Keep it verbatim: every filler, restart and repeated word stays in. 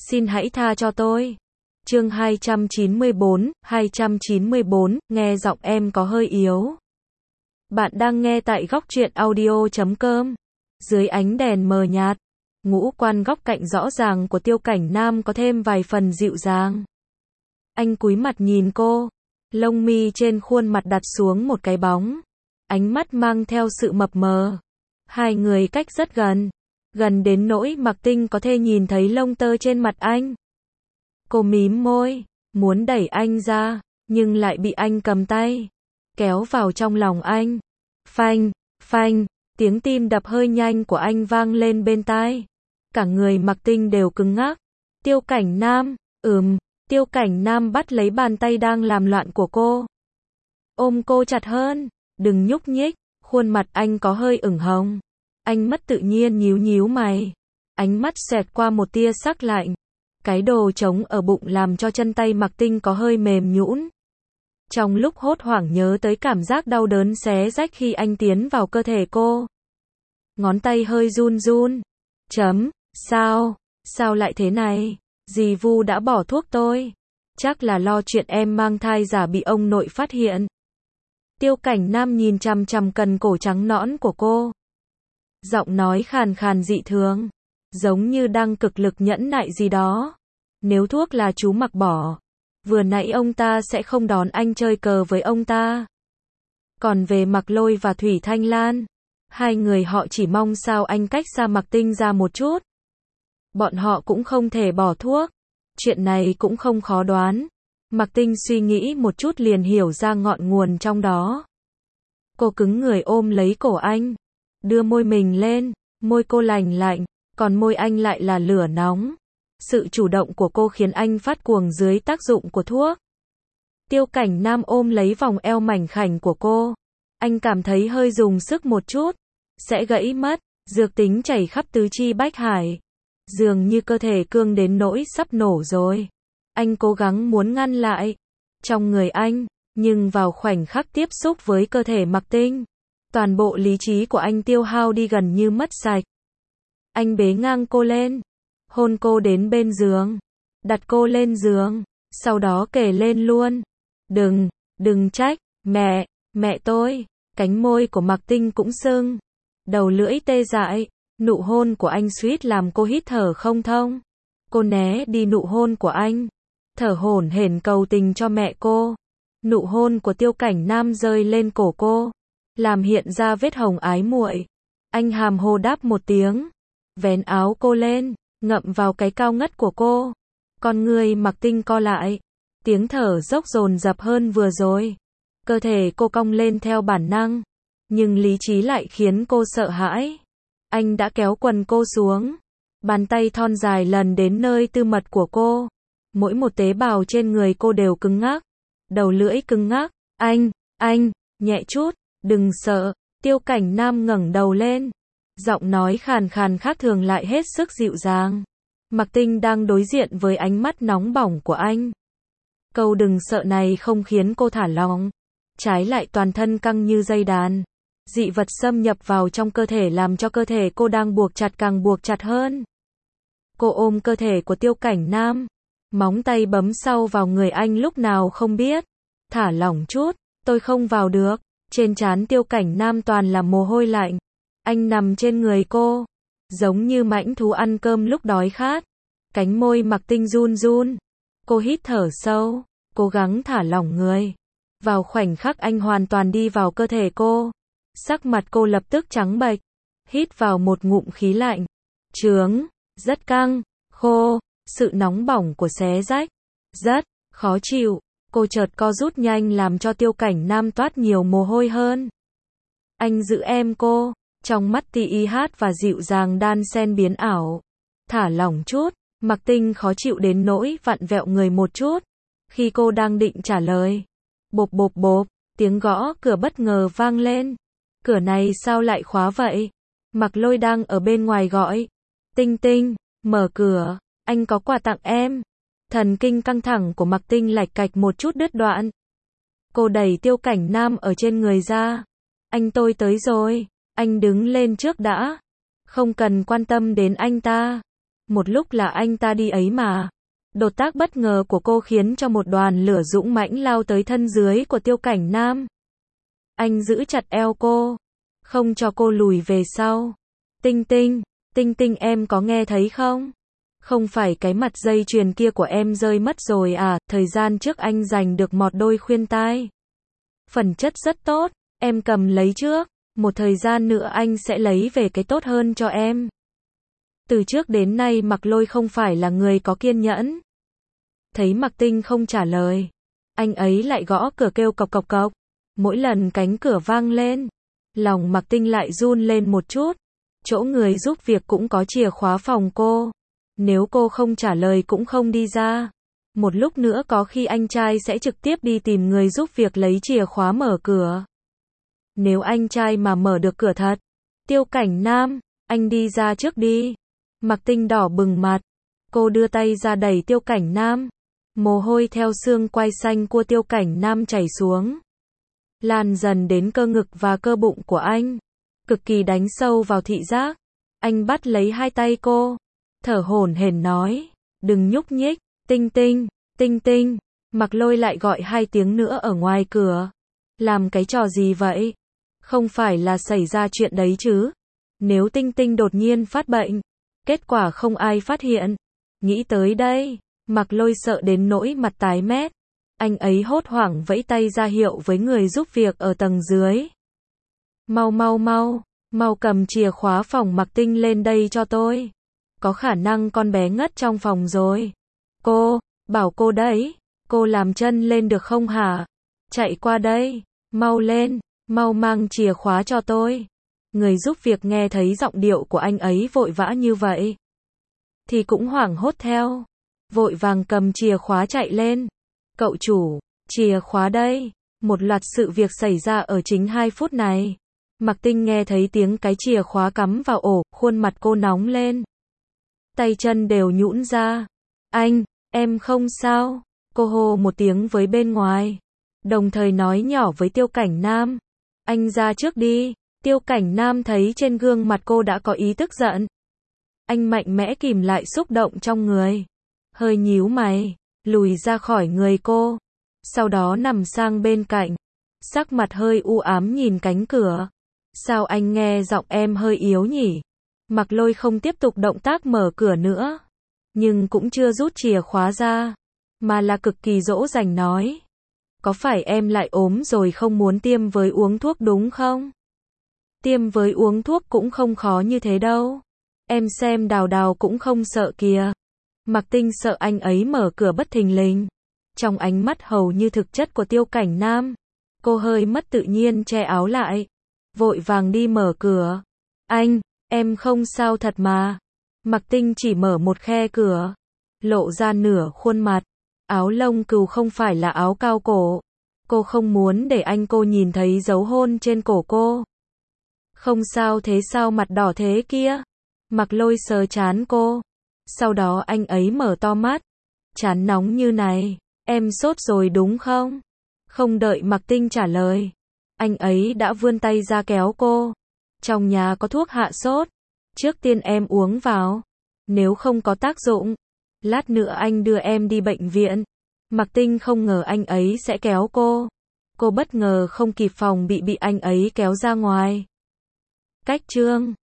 xin hãy tha cho tôi. Chương hai trăm chín mươi bốn, hai trăm chín mươi bốn, nghe giọng em có hơi yếu. Bạn đang nghe tại góc truyện audio chấm com. Dưới ánh đèn mờ nhạt, ngũ quan góc cạnh rõ ràng của Tiêu Cảnh Nam có thêm vài phần dịu dàng. Anh cúi mặt nhìn cô, lông mi trên khuôn mặt đặt xuống một cái bóng, ánh mắt mang theo sự mập mờ. Hai người cách rất gần, gần đến nỗi Mạc Tinh có thể nhìn thấy lông tơ trên mặt anh. Cô mím môi, muốn đẩy anh ra, nhưng lại bị anh cầm tay, kéo vào trong lòng anh. Phanh, phanh, tiếng tim đập hơi nhanh của anh vang lên bên tai. Cả người Mạc Tinh đều cứng ngắc. Tiêu Cảnh Nam, ừm, Tiêu Cảnh Nam bắt lấy bàn tay đang làm loạn của cô. Ôm cô chặt hơn, đừng nhúc nhích, khuôn mặt anh có hơi ửng hồng. Anh mất tự nhiên nhíu nhíu mày. Ánh mắt xẹt qua một tia sắc lạnh. Cái đồ trống ở bụng làm cho chân tay Mạc Tinh có hơi mềm nhũn. Trong lúc hốt hoảng nhớ tới cảm giác đau đớn xé rách khi anh tiến vào cơ thể cô. Ngón tay hơi run run. Chấm, sao, sao lại thế này? Dì Vu đã bỏ thuốc tôi. Chắc là lo chuyện em mang thai giả bị ông nội phát hiện. Tiêu Cảnh Nam nhìn chằm chằm cần cổ trắng nõn của cô. Giọng nói khàn khàn dị thường, giống như đang cực lực nhẫn nại gì đó. Nếu thuốc là chú mặc bỏ, vừa nãy ông ta sẽ không đón anh chơi cờ với ông ta. Còn về Mạc Lôi và Thủy Thanh Lan, hai người họ chỉ mong sao anh cách xa Mạc Tinh ra một chút. Bọn họ cũng không thể bỏ thuốc. Chuyện này cũng không khó đoán. Mạc Tinh suy nghĩ một chút liền hiểu ra ngọn nguồn trong đó. Cô cứng người ôm lấy cổ anh, đưa môi mình lên, môi cô lành lạnh, còn môi anh lại là lửa nóng. Sự chủ động của cô khiến anh phát cuồng dưới tác dụng của thuốc. Tiêu Cảnh Nam ôm lấy vòng eo mảnh khảnh của cô. Anh cảm thấy hơi dùng sức một chút, sẽ gãy mất, dược tính chảy khắp tứ chi bách hải. Dường như cơ thể cương đến nỗi sắp nổ rồi. Anh cố gắng muốn ngăn lại. Trong người anh, nhưng vào khoảnh khắc tiếp xúc với cơ thể Mạc Tinh, toàn bộ lý trí của anh tiêu hao đi gần như mất sạch. Anh bế ngang cô lên, hôn cô đến bên giường, đặt cô lên giường, sau đó kề lên luôn. Đừng, đừng trách, mẹ, mẹ tôi. Cánh môi của Mạc Tinh cũng sưng, đầu lưỡi tê dại, nụ hôn của anh suýt làm cô hít thở không thông. Cô né đi nụ hôn của anh, thở hổn hển cầu tình cho mẹ cô. Nụ hôn của Tiêu Cảnh Nam rơi lên cổ cô, làm hiện ra vết hồng ái muội. Anh hàm hồ đáp một tiếng, vén áo cô lên, ngậm vào cái cao ngất của cô. Con người Mạc Tinh co lại, tiếng thở dốc dồn dập hơn vừa rồi. Cơ thể cô cong lên theo bản năng, nhưng lý trí lại khiến cô sợ hãi. Anh đã kéo quần cô xuống, bàn tay thon dài lần đến nơi tư mật của cô. Mỗi một tế bào trên người cô đều cứng ngắc, đầu lưỡi cứng ngắc. Anh, anh, nhẹ chút, đừng sợ. Tiêu Cảnh Nam ngẩng đầu lên, giọng nói khàn khàn khác thường lại hết sức dịu dàng. Mạc Tinh đang đối diện với ánh mắt nóng bỏng của anh. Câu đừng sợ này không khiến cô thả lỏng, trái lại toàn thân căng như dây đàn. Dị vật xâm nhập vào trong cơ thể làm cho cơ thể cô đang buộc chặt càng buộc chặt hơn. Cô ôm cơ thể của Tiêu Cảnh Nam, móng tay bấm sâu vào người anh lúc nào không biết. Thả lỏng chút, tôi không vào được. Trên trán Tiêu Cảnh Nam toàn là mồ hôi lạnh. Anh nằm trên người cô, giống như mãnh thú ăn cơm lúc đói khát. Cánh môi Mạc Tinh run run. Cô hít thở sâu, cố gắng thả lỏng người. Vào khoảnh khắc anh hoàn toàn đi vào cơ thể cô, sắc mặt cô lập tức trắng bệch. Hít vào một ngụm khí lạnh, chướng, rất căng, khô, sự nóng bỏng của xé rách, rất khó chịu. Cô chợt co rút nhanh làm cho Tiêu Cảnh Nam toát nhiều mồ hôi hơn. Anh giữ em cô, trong mắt ti y hát và dịu dàng đan xen biến ảo. Thả lỏng chút. Mạc Tinh khó chịu đến nỗi vặn vẹo người một chút. Khi cô đang định trả lời, bộp bộp bộp, tiếng gõ cửa bất ngờ vang lên. Cửa này sao lại khóa vậy? Mạc Lôi đang ở bên ngoài gọi. Tinh Tinh, mở cửa, anh có quà tặng em. Thần kinh căng thẳng của Mạc Tinh lạch cạch một chút đứt đoạn. Cô đẩy Tiêu Cảnh Nam ở trên người ra. Anh tôi tới rồi, anh đứng lên trước đã. Không cần quan tâm đến anh ta. Một lúc là anh ta đi ấy mà. Đột tác bất ngờ của cô khiến cho một đoàn lửa dũng mãnh lao tới thân dưới của Tiêu Cảnh Nam. Anh giữ chặt eo cô, không cho cô lùi về sau. Tinh Tinh, Tinh Tinh em có nghe thấy không? Không phải cái mặt dây chuyền kia của em rơi mất rồi à, thời gian trước anh giành được một đôi khuyên tai. Phẩm chất rất tốt, em cầm lấy trước, một thời gian nữa anh sẽ lấy về cái tốt hơn cho em. Từ trước đến nay Mạc Lôi không phải là người có kiên nhẫn. Thấy Mạc Tinh không trả lời, anh ấy lại gõ cửa kêu cộc cộc cộc. Mỗi lần cánh cửa vang lên, lòng Mạc Tinh lại run lên một chút. Chỗ người giúp việc cũng có chìa khóa phòng cô. Nếu cô không trả lời cũng không đi ra. Một lúc nữa có khi anh trai sẽ trực tiếp đi tìm người giúp việc lấy chìa khóa mở cửa. Nếu anh trai mà mở được cửa thật. Tiêu Cảnh Nam, anh đi ra trước đi. Mạc Tinh đỏ bừng mặt. Cô đưa tay ra đẩy Tiêu Cảnh Nam. Mồ hôi theo xương quai xanh của Tiêu Cảnh Nam chảy xuống. Lan dần đến cơ ngực và cơ bụng của anh. Cực kỳ đánh sâu vào thị giác. Anh bắt lấy hai tay cô. Thở hổn hển nói. Đừng nhúc nhích. Tinh Tinh, Tinh Tinh. Mạc Lôi lại gọi hai tiếng nữa ở ngoài cửa. Làm cái trò gì vậy? Không phải là xảy ra chuyện đấy chứ? Nếu Tinh Tinh đột nhiên phát bệnh, kết quả không ai phát hiện. Nghĩ tới đây, Mạc Lôi sợ đến nỗi mặt tái mét. Anh ấy hốt hoảng vẫy tay ra hiệu với người giúp việc ở tầng dưới. Mau mau mau, mau cầm chìa khóa phòng Mạc Tinh lên đây cho tôi. Có khả năng con bé ngất trong phòng rồi. Cô, bảo cô đấy, cô làm chân lên được không hả? Chạy qua đây, mau lên, mau mang chìa khóa cho tôi. Người giúp việc nghe thấy giọng điệu của anh ấy vội vã như vậy, thì cũng hoảng hốt theo. Vội vàng cầm chìa khóa chạy lên. Cậu chủ, chìa khóa đây. Một loạt sự việc xảy ra ở chính hai phút này. Mạc Tinh nghe thấy tiếng cái chìa khóa cắm vào ổ, khuôn mặt cô nóng lên. Tay chân đều nhũn ra. Anh, em không sao. Cô hô một tiếng với bên ngoài. Đồng thời nói nhỏ với Tiêu Cảnh Nam. Anh ra trước đi. Tiêu Cảnh Nam thấy trên gương mặt cô đã có ý tức giận. Anh mạnh mẽ kìm lại xúc động trong người. Hơi nhíu mày, lùi ra khỏi người cô. Sau đó nằm sang bên cạnh. Sắc mặt hơi u ám nhìn cánh cửa. Sao anh nghe giọng em hơi yếu nhỉ? Mạc Lôi không tiếp tục động tác mở cửa nữa. Nhưng cũng chưa rút chìa khóa ra. Mà là cực kỳ dỗ dành nói. Có phải em lại ốm rồi không muốn tiêm với uống thuốc đúng không? Tiêm với uống thuốc cũng không khó như thế đâu. Em xem Đào Đào cũng không sợ kìa. Mạc Tinh sợ anh ấy mở cửa bất thình lình. Trong ánh mắt hầu như thực chất của Tiêu Cảnh Nam, cô hơi mất tự nhiên che áo lại. Vội vàng đi mở cửa. Anh, em không sao thật mà. Mạc Tinh chỉ mở một khe cửa, lộ ra nửa khuôn mặt. Áo lông cừu không phải là áo cao cổ. Cô không muốn để anh cô nhìn thấy dấu hôn trên cổ cô. Không sao thế sao mặt đỏ thế kia? Mạc Lôi sờ trán cô. Sau đó anh ấy mở to mắt. Trán nóng như này, em sốt rồi đúng không? Không đợi Mạc Tinh trả lời, anh ấy đã vươn tay ra kéo cô. Trong nhà có thuốc hạ sốt. Trước tiên em uống vào. Nếu không có tác dụng, lát nữa anh đưa em đi bệnh viện. Mạc Tinh không ngờ anh ấy sẽ kéo cô. Cô bất ngờ không kịp phòng bị bị anh ấy kéo ra ngoài. Cách chương